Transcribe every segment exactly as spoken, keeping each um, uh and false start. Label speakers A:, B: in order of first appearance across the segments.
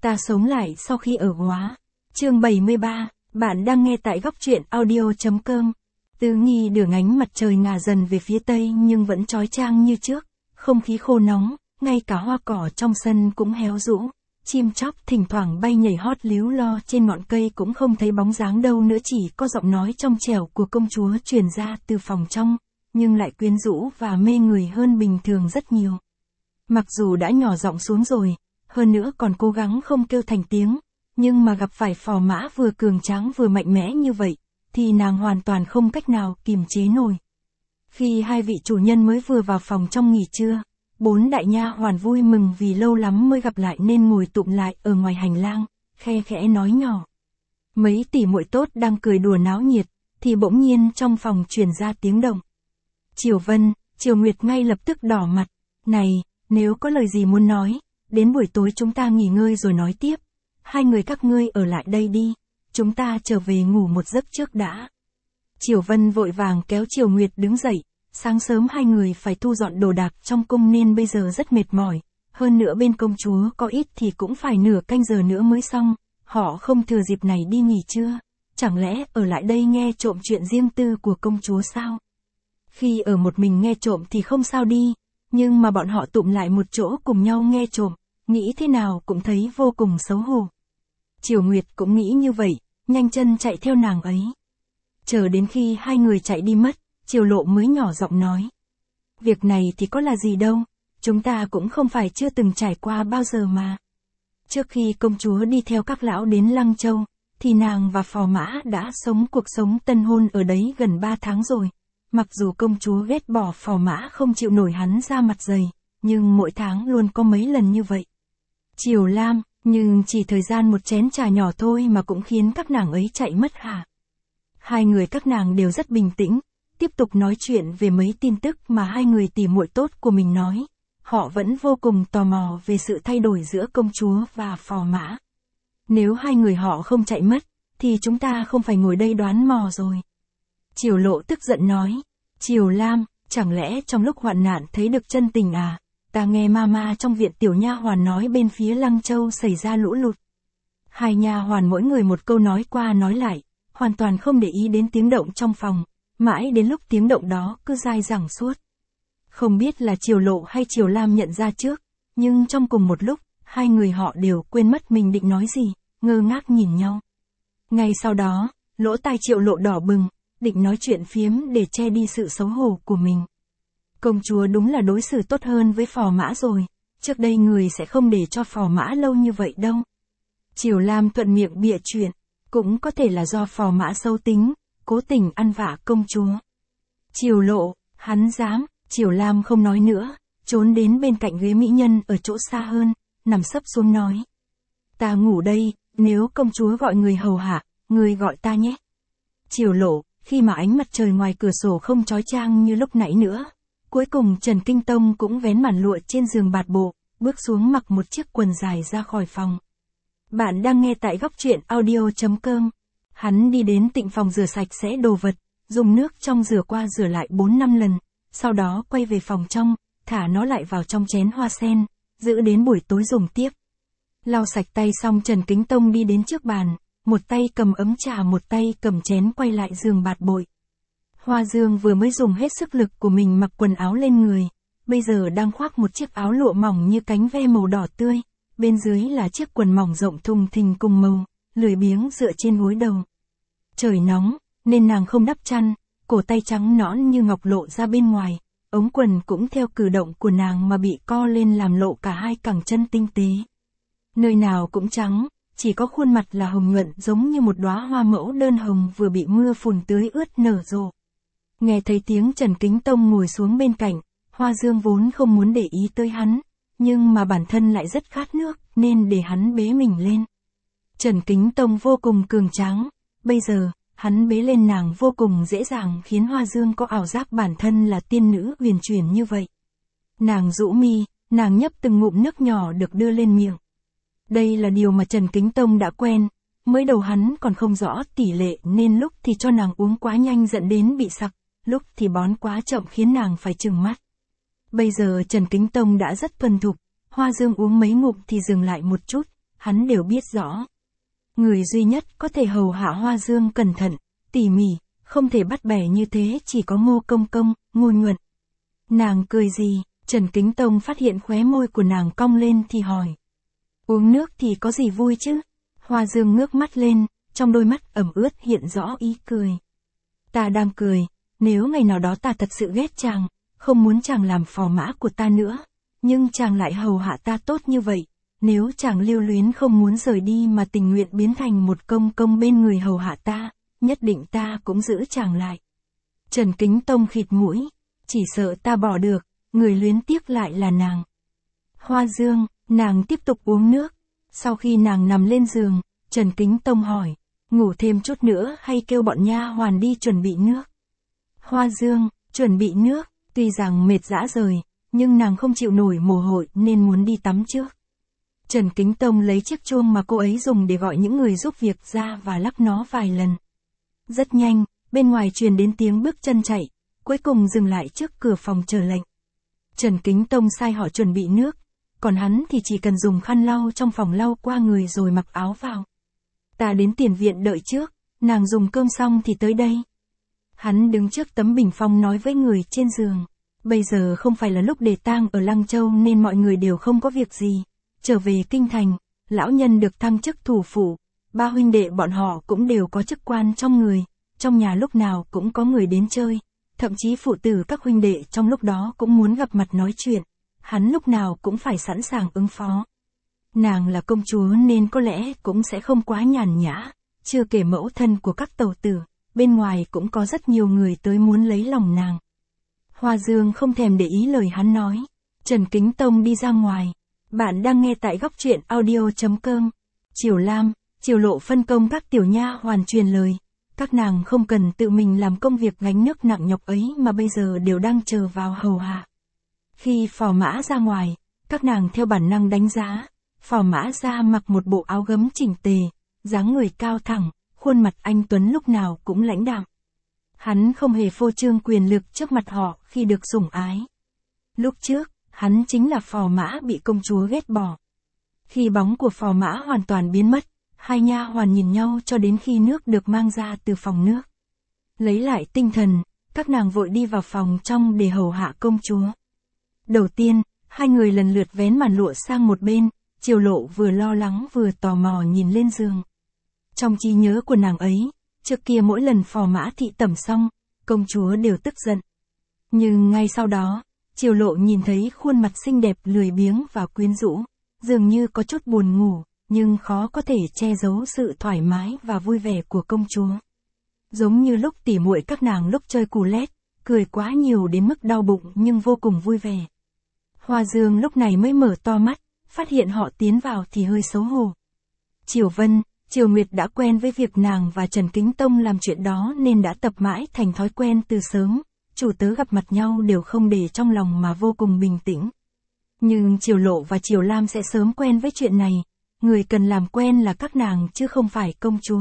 A: Ta sống lại sau khi ở Góa. Chương bảy mươi ba, bạn đang nghe tại góc truyện audio.com. Tứ Nghi Đường ánh mặt trời ngả dần về phía tây nhưng vẫn chói chang như trước, không khí khô nóng, ngay cả hoa cỏ trong sân cũng héo rũ, chim chóc thỉnh thoảng bay nhảy hót líu lo trên ngọn cây cũng không thấy bóng dáng đâu nữa, chỉ có giọng nói trong trẻo của công chúa truyền ra từ phòng trong, nhưng lại quyến rũ và mê người hơn bình thường rất nhiều. Mặc dù đã nhỏ giọng xuống rồi, hơn nữa còn cố gắng không kêu thành tiếng, nhưng mà gặp phải phò mã vừa cường tráng vừa mạnh mẽ như vậy, thì nàng hoàn toàn không cách nào kìm chế nổi. Khi hai vị chủ nhân mới vừa vào phòng trong nghỉ trưa, bốn đại nha hoàn vui mừng vì lâu lắm mới gặp lại nên ngồi tụm lại ở ngoài hành lang, khe khẽ nói nhỏ. Mấy tỷ muội tốt đang cười đùa náo nhiệt, thì bỗng nhiên trong phòng truyền ra tiếng động. Triều Vân, Triều Nguyệt ngay lập tức đỏ mặt. Này, nếu có lời gì muốn nói, đến buổi tối chúng ta nghỉ ngơi rồi nói tiếp. Hai người các ngươi ở lại đây đi, chúng ta trở về ngủ một giấc trước đã. Triều Vân vội vàng kéo Triều Nguyệt đứng dậy, sáng sớm hai người phải thu dọn đồ đạc trong cung nên bây giờ rất mệt mỏi, hơn nữa bên công chúa có ít thì cũng phải nửa canh giờ nữa mới xong, họ không thừa dịp này đi nghỉ trưa, chẳng lẽ ở lại đây nghe trộm chuyện riêng tư của công chúa sao? Khi ở một mình nghe trộm thì không sao đi, nhưng mà bọn họ tụm lại một chỗ cùng nhau nghe trộm, nghĩ thế nào cũng thấy vô cùng xấu hổ. Triều Nguyệt cũng nghĩ như vậy, nhanh chân chạy theo nàng ấy. Chờ đến khi hai người chạy đi mất, Triều Lộ mới nhỏ giọng nói. Việc này thì có là gì đâu, chúng ta cũng không phải chưa từng trải qua bao giờ mà. Trước khi công chúa đi theo các lão đến Lăng Châu, thì nàng và phò mã đã sống cuộc sống tân hôn ở đấy gần ba tháng rồi. Mặc dù công chúa ghét bỏ phò mã không chịu nổi hắn ra mặt dày, nhưng mỗi tháng luôn có mấy lần như vậy. Triều Lam, nhưng chỉ thời gian một chén trà nhỏ thôi mà cũng khiến các nàng ấy chạy mất hả? Hai người các nàng đều rất bình tĩnh, tiếp tục nói chuyện về mấy tin tức mà hai người tỉ muội tốt của mình nói. Họ vẫn vô cùng tò mò về sự thay đổi giữa công chúa và phò mã. Nếu hai người họ không chạy mất, thì chúng ta không phải ngồi đây đoán mò rồi. Triều Lộ tức giận nói, Triều Lam, chẳng lẽ trong lúc hoạn nạn thấy được chân tình à? Ta nghe mama trong viện tiểu nha hoàn nói bên phía Lăng Châu xảy ra lũ lụt. Hai nha hoàn mỗi người một câu nói qua nói lại, hoàn toàn không để ý đến tiếng động trong phòng, mãi đến lúc tiếng động đó cứ dai dẳng suốt. Không biết là Triều Lộ hay Triều Lam nhận ra trước, nhưng trong cùng một lúc, hai người họ đều quên mất mình định nói gì, ngơ ngác nhìn nhau. Ngay sau đó, lỗ tai Triều Lộ đỏ bừng, định nói chuyện phiếm để che đi sự xấu hổ của mình. Công chúa đúng là đối xử tốt hơn với phò mã rồi, trước đây người sẽ không để cho phò mã lâu như vậy đâu. Triều Lam thuận miệng bịa chuyện, cũng có thể là do phò mã xấu tính, cố tình ăn vạ công chúa. Triều Lộ, hắn dám, Triều Lam không nói nữa, trốn đến bên cạnh ghế mỹ nhân ở chỗ xa hơn, nằm sấp xuống nói. Ta ngủ đây, nếu công chúa gọi người hầu hạ, người gọi ta nhé. Triều Lộ, khi mà ánh mặt trời ngoài cửa sổ không chói chang như lúc nãy nữa, cuối cùng Trần Kinh Tông cũng vén màn lụa trên giường bạt bộ, bước xuống mặc một chiếc quần dài ra khỏi phòng. Bạn đang nghe tại góc truyện audio.com. Hắn đi đến tịnh phòng rửa sạch sẽ đồ vật, dùng nước trong rửa qua rửa lại bốn năm lần, sau đó quay về phòng trong, thả nó lại vào trong chén hoa sen, giữ đến buổi tối dùng tiếp. Lau sạch tay xong Trần Kính Tông đi đến trước bàn, một tay cầm ấm trà một tay cầm chén quay lại giường bạt bội. Hoa Dương vừa mới dùng hết sức lực của mình mặc quần áo lên người, bây giờ đang khoác một chiếc áo lụa mỏng như cánh ve màu đỏ tươi, bên dưới là chiếc quần mỏng rộng thùng thình cùng màu, lười biếng dựa trên gối đầu. Trời nóng, nên nàng không đắp chăn, cổ tay trắng nõn như ngọc lộ ra bên ngoài, ống quần cũng theo cử động của nàng mà bị co lên làm lộ cả hai cẳng chân tinh tế. Nơi nào cũng trắng, chỉ có khuôn mặt là hồng nhuận giống như một đóa hoa mẫu đơn hồng vừa bị mưa phùn tưới ướt nở rộ. Nghe thấy tiếng Trần Kính Tông ngồi xuống bên cạnh, Hoa Dương vốn không muốn để ý tới hắn, nhưng mà bản thân lại rất khát nước, nên để hắn bế mình lên. Trần Kính Tông vô cùng cường tráng, bây giờ, hắn bế lên nàng vô cùng dễ dàng khiến Hoa Dương có ảo giác bản thân là tiên nữ huyền chuyển như vậy. Nàng rũ mi, nàng nhấp từng ngụm nước nhỏ được đưa lên miệng. Đây là điều mà Trần Kính Tông đã quen, mới đầu hắn còn không rõ tỷ lệ nên lúc thì cho nàng uống quá nhanh dẫn đến bị sặc, lúc thì bón quá chậm khiến nàng phải trừng mắt. Bây giờ Trần Kính Tông đã rất thuần thục, Hoa Dương uống mấy ngụm thì dừng lại một chút, hắn đều biết rõ. Người duy nhất có thể hầu hạ Hoa Dương cẩn thận, tỉ mỉ, không thể bắt bẻ như thế chỉ có Ngô Công Công, Ngô Nhuận. Nàng cười gì, Trần Kính Tông phát hiện khóe môi của nàng cong lên thì hỏi. Uống nước thì có gì vui chứ? Hoa Dương ngước mắt lên, trong đôi mắt ẩm ướt hiện rõ ý cười. Ta đang cười, nếu ngày nào đó ta thật sự ghét chàng, không muốn chàng làm phò mã của ta nữa, nhưng chàng lại hầu hạ ta tốt như vậy, nếu chàng lưu luyến không muốn rời đi mà tình nguyện biến thành một công công bên người hầu hạ ta, nhất định ta cũng giữ chàng lại. Trần Kính Tông khịt mũi, chỉ sợ ta bỏ được, người luyến tiếc lại là nàng. Hoa Dương, nàng tiếp tục uống nước, sau khi nàng nằm lên giường, Trần Kính Tông hỏi, ngủ thêm chút nữa hay kêu bọn nha hoàn đi chuẩn bị nước. Hoa Dương, chuẩn bị nước, tuy rằng mệt rã rời, nhưng nàng không chịu nổi mồ hôi nên muốn đi tắm trước. Trần Kính Tông lấy chiếc chuông mà cô ấy dùng để gọi những người giúp việc ra và lắc nó vài lần. Rất nhanh, bên ngoài truyền đến tiếng bước chân chạy, cuối cùng dừng lại trước cửa phòng chờ lệnh. Trần Kính Tông sai họ chuẩn bị nước, còn hắn thì chỉ cần dùng khăn lau trong phòng lau qua người rồi mặc áo vào. Ta đến tiền viện đợi trước, nàng dùng cơm xong thì tới đây. Hắn đứng trước tấm bình phong nói với người trên giường. Bây giờ không phải là lúc để tang ở Lăng Châu nên mọi người đều không có việc gì. Trở về kinh thành, lão nhân được thăng chức thủ phủ, ba huynh đệ bọn họ cũng đều có chức quan trong người, trong nhà lúc nào cũng có người đến chơi, thậm chí phụ tử các huynh đệ trong lúc đó cũng muốn gặp mặt nói chuyện, hắn lúc nào cũng phải sẵn sàng ứng phó. Nàng là công chúa nên có lẽ cũng sẽ không quá nhàn nhã, chưa kể mẫu thân của các tẩu tử, bên ngoài cũng có rất nhiều người tới muốn lấy lòng nàng. Hoa Dương không thèm để ý lời hắn nói, Trần Kính Tông đi ra ngoài. Bạn đang nghe tại góc truyện audio chấm com. Triều Lam, Triều Lộ phân công các tiểu nha hoàn truyền lời. Các nàng không cần tự mình làm công việc gánh nước nặng nhọc ấy mà bây giờ đều đang chờ vào hầu hạ. Khi phò mã ra ngoài, các nàng theo bản năng đánh giá. Phò mã ra mặc một bộ áo gấm chỉnh tề, dáng người cao thẳng, khuôn mặt anh tuấn lúc nào cũng lãnh đạm. Hắn không hề phô trương quyền lực trước mặt họ khi được sủng ái. Lúc trước, hắn chính là phò mã bị công chúa ghét bỏ. Khi bóng của phò mã hoàn toàn biến mất, hai nha hoàn nhìn nhau cho đến khi nước được mang ra từ phòng nước. Lấy lại tinh thần, các nàng vội đi vào phòng trong để hầu hạ công chúa. Đầu tiên, hai người lần lượt vén màn lụa sang một bên, Triều Lộ vừa lo lắng vừa tò mò nhìn lên giường. Trong trí nhớ của nàng ấy, trước kia mỗi lần phò mã thị tẩm xong, công chúa đều tức giận. Nhưng ngay sau đó, Triều Lộ nhìn thấy khuôn mặt xinh đẹp lười biếng và quyến rũ, dường như có chút buồn ngủ, nhưng khó có thể che giấu sự thoải mái và vui vẻ của công chúa. Giống như lúc tỉ muội các nàng lúc chơi cù lét, cười quá nhiều đến mức đau bụng nhưng vô cùng vui vẻ. Hoa Dương lúc này mới mở to mắt, phát hiện họ tiến vào thì hơi xấu hổ. Triều Vân, Triều Nguyệt đã quen với việc nàng và Trần Kính Tông làm chuyện đó nên đã tập mãi thành thói quen từ sớm. Chủ tớ gặp mặt nhau đều không để trong lòng mà vô cùng bình tĩnh. Nhưng Triều Lộ và Triều Lam sẽ sớm quen với chuyện này, người cần làm quen là các nàng chứ không phải công chúa.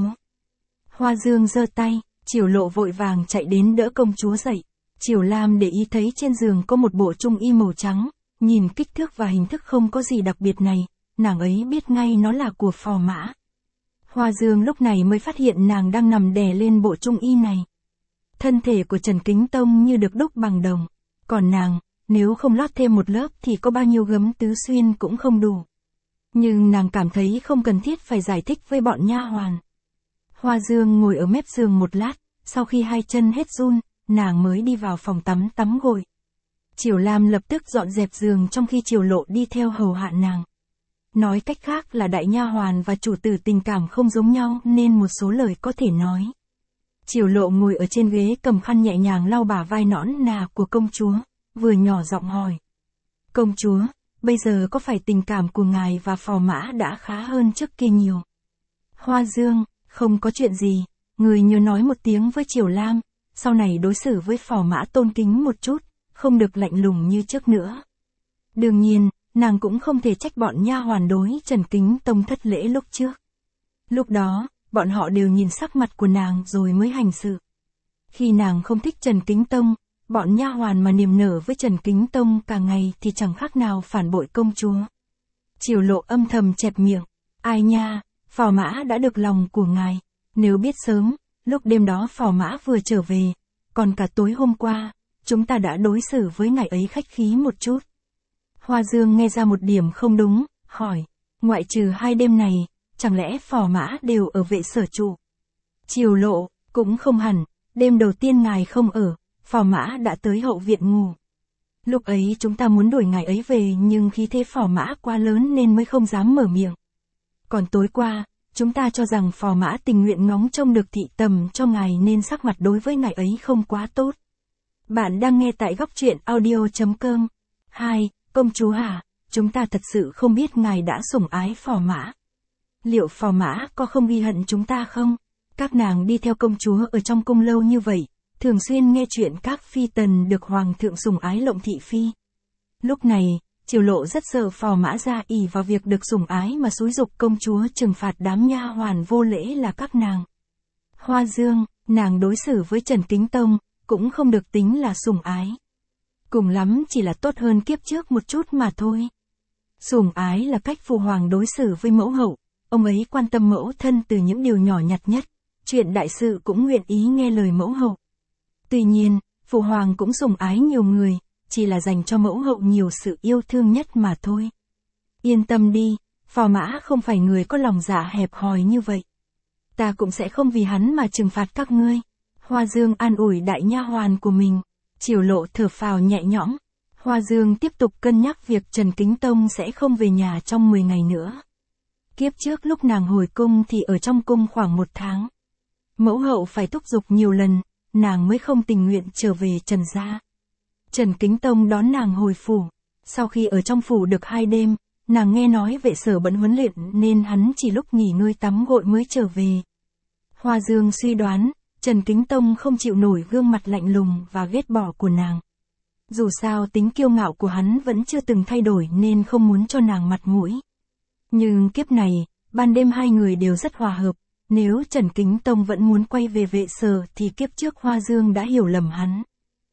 A: Hoa Dương giơ tay, Triều Lộ vội vàng chạy đến đỡ công chúa dậy. Triều Lam để ý thấy trên giường có một bộ trung y màu trắng, nhìn kích thước và hình thức không có gì đặc biệt này, nàng ấy biết ngay nó là của phò mã. Hoa Dương lúc này mới phát hiện nàng đang nằm đè lên bộ trung y này. Thân thể của Trần Kính Tông như được đúc bằng đồng, còn nàng, nếu không lót thêm một lớp thì có bao nhiêu gấm tứ xuyên cũng không đủ. Nhưng nàng cảm thấy không cần thiết phải giải thích với bọn nha hoàn. Hoa Dương ngồi ở mép giường một lát, sau khi hai chân hết run, nàng mới đi vào phòng tắm tắm gội. Triều Lam lập tức dọn dẹp giường trong khi Triều Lộ đi theo hầu hạ nàng. Nói cách khác là đại nha hoàn và chủ tử tình cảm không giống nhau nên một số lời có thể nói. Triều Lộ ngồi ở trên ghế cầm khăn nhẹ nhàng lau bả vai nõn nà của công chúa, vừa nhỏ giọng hỏi. Công chúa, bây giờ có phải tình cảm của ngài và phò mã đã khá hơn trước kia nhiều? Hoa Dương, không có chuyện gì, người nhớ nói một tiếng với Triều Lam, sau này đối xử với phò mã tôn kính một chút, không được lạnh lùng như trước nữa. Đương nhiên, nàng cũng không thể trách bọn nha hoàn đối Trần Kính Tông thất lễ lúc trước. Lúc đó, bọn họ đều nhìn sắc mặt của nàng rồi mới hành sự. Khi nàng không thích Trần Kính Tông, bọn nha hoàn mà niềm nở với Trần Kính Tông cả ngày thì chẳng khác nào phản bội công chúa. Triều Lộ âm thầm chẹp miệng, Ai nha, Phò Mã đã được lòng của ngài. Nếu biết sớm, lúc đêm đó Phò Mã vừa trở về, còn cả tối hôm qua, chúng ta đã đối xử với ngài ấy khách khí một chút. Hoa Dương nghe ra một điểm không đúng, hỏi, ngoại trừ hai đêm này, chẳng lẽ Phò Mã đều ở vệ sở trụ? Triều Lộ, cũng không hẳn, đêm đầu tiên ngài không ở, Phò Mã đã tới hậu viện ngủ. Lúc ấy chúng ta muốn đuổi ngài ấy về nhưng khí thế Phò Mã quá lớn nên mới không dám mở miệng. Còn tối qua, chúng ta cho rằng Phò Mã tình nguyện ngóng trông được thị tầm cho ngài nên sắc mặt đối với ngài ấy không quá tốt. Bạn đang nghe tại góc truyện audio chấm com. hai. Công chúa à, chúng ta thật sự không biết ngài đã sủng ái Phò Mã. Liệu Phò Mã có không ghi hận chúng ta không? Các nàng đi theo công chúa ở trong cung lâu như vậy, thường xuyên nghe chuyện các phi tần được hoàng thượng sủng ái lộng thị phi. Lúc này, Triều Lộ rất sợ Phò Mã ra ỷ vào việc được sủng ái mà xúi giục công chúa trừng phạt đám nha hoàn vô lễ là các nàng. Hoa Dương, nàng đối xử với Trần Kính Tông, cũng không được tính là sủng ái. Cùng lắm chỉ là tốt hơn kiếp trước một chút mà thôi. Sủng ái là cách phụ hoàng đối xử với mẫu hậu, ông ấy quan tâm mẫu thân từ những điều nhỏ nhặt nhất, chuyện đại sự cũng nguyện ý nghe lời mẫu hậu. Tuy nhiên, phụ hoàng cũng sủng ái nhiều người, chỉ là dành cho mẫu hậu nhiều sự yêu thương nhất mà thôi. Yên tâm đi, Phò Mã không phải người có lòng dạ hẹp hòi như vậy. Ta cũng sẽ không vì hắn mà trừng phạt các ngươi. Hoa Dương an ủi đại nha hoàn của mình. Triều Lộ thở phào nhẹ nhõm. Hoa Dương tiếp tục cân nhắc việc Trần Kính Tông sẽ không về nhà trong mười ngày nữa. Kiếp trước lúc nàng hồi cung thì ở trong cung khoảng một tháng. Mẫu hậu phải thúc giục nhiều lần, nàng mới không tình nguyện trở về Trần gia. Trần Kính Tông đón nàng hồi phủ. Sau khi ở trong phủ được hai đêm, nàng nghe nói vệ sở bận huấn luyện nên hắn chỉ lúc nghỉ ngơi tắm gội mới trở về. Hoa Dương suy đoán, Trần Kính Tông không chịu nổi gương mặt lạnh lùng và ghét bỏ của nàng. Dù sao tính kiêu ngạo của hắn vẫn chưa từng thay đổi nên không muốn cho nàng mặt mũi. Nhưng kiếp này, ban đêm hai người đều rất hòa hợp, nếu Trần Kính Tông vẫn muốn quay về vệ sở thì kiếp trước Hoa Dương đã hiểu lầm hắn.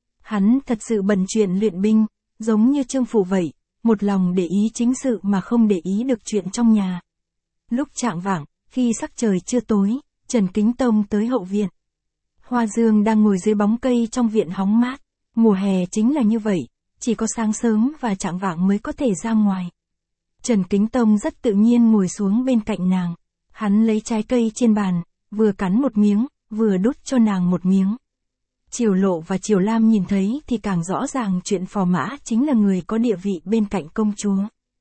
A: Hắn thật sự bận chuyện luyện binh, giống như Trương Phụ vậy, một lòng để ý chính sự mà không để ý được chuyện trong nhà. Lúc chạng vạng, khi sắc trời chưa tối, Trần Kính Tông tới hậu viện. Hoa Dương đang ngồi dưới bóng cây trong viện hóng mát. Mùa hè chính là như vậy, chỉ có sáng sớm và chạng vạng mới có thể ra ngoài. Trần Kính Tông rất tự nhiên ngồi xuống bên cạnh nàng. Hắn lấy trái cây trên bàn, vừa cắn một miếng, vừa đút cho nàng một miếng. Triều Lộ và Triều Lam nhìn thấy thì càng rõ ràng chuyện Phò Mã chính là người có địa vị bên cạnh công chúa.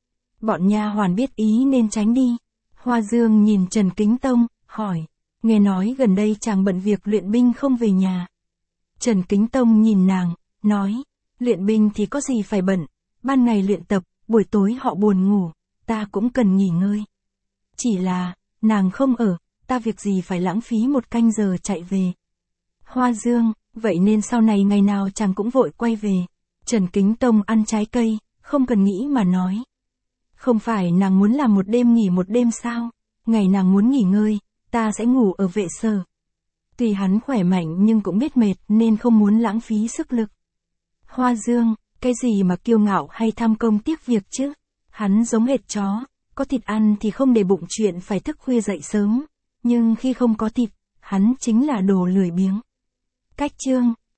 A: Bọn nha hoàn biết ý nên tránh đi. Hoa Dương nhìn Trần Kính Tông, hỏi, nghe nói gần đây chàng bận việc luyện binh không về nhà. Trần Kính Tông nhìn nàng, nói, luyện binh thì có gì phải bận, ban ngày luyện tập, buổi tối họ buồn ngủ, ta cũng cần nghỉ ngơi. Chỉ là, nàng không ở, ta việc gì phải lãng phí một canh giờ chạy về. Hoa Dương, vậy nên sau này ngày nào chàng cũng vội quay về. Trần Kính Tông ăn trái cây, không cần nghĩ mà nói. Không phải nàng muốn làm một đêm nghỉ một đêm sao, ngày nàng muốn nghỉ ngơi, ta sẽ ngủ ở vệ sở. Tuy hắn khỏe mạnh nhưng cũng biết mệt nên không muốn lãng phí sức lực. Hoa Dương, cái gì mà kiêu ngạo hay tham công tiếc việc chứ? Hắn giống hệt chó, có thịt ăn thì không để bụng chuyện phải thức khuya dậy sớm, nhưng khi không có thịt, hắn chính là đồ lười biếng. Cách chương